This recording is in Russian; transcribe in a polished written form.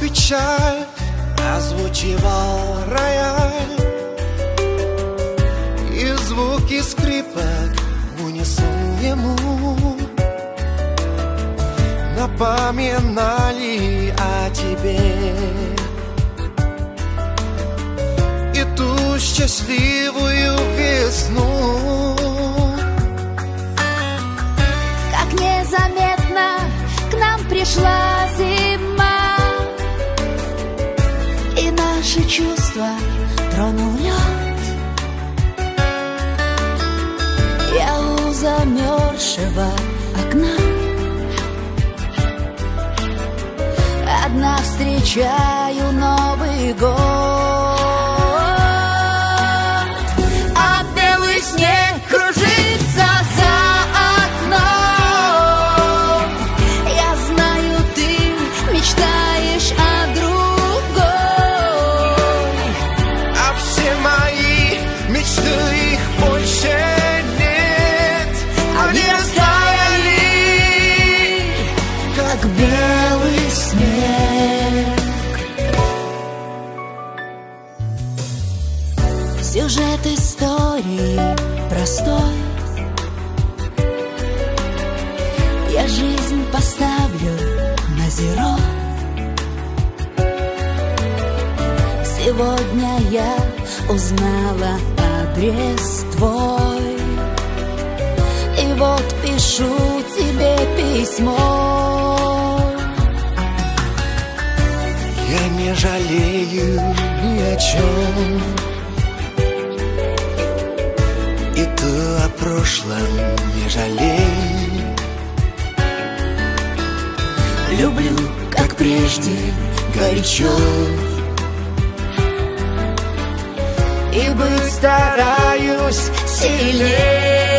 печаль озвучивал рояль, и звуки скрипок в унисон ему напоминали о тебе и ту счастливую весну. Как незаметно к нам пришла зима, и наши чувства тронул лед. Я у замерзшего окна одна встречаю Новый год, а белый снег кружится за окном. Я знаю, ты мечтаешь о другой, А все мои мечты, их больше нет. Они растаяли, как белый снег. Сюжет истории простой. Я жизнь поставлю на зеро. Сегодня я узнала адрес твой, и вот пишу тебе письмо. Я не жалею ни о чем, и ты о прошлом не жалей. Люблю, как прежде, горячо, и быть стараюсь сильней.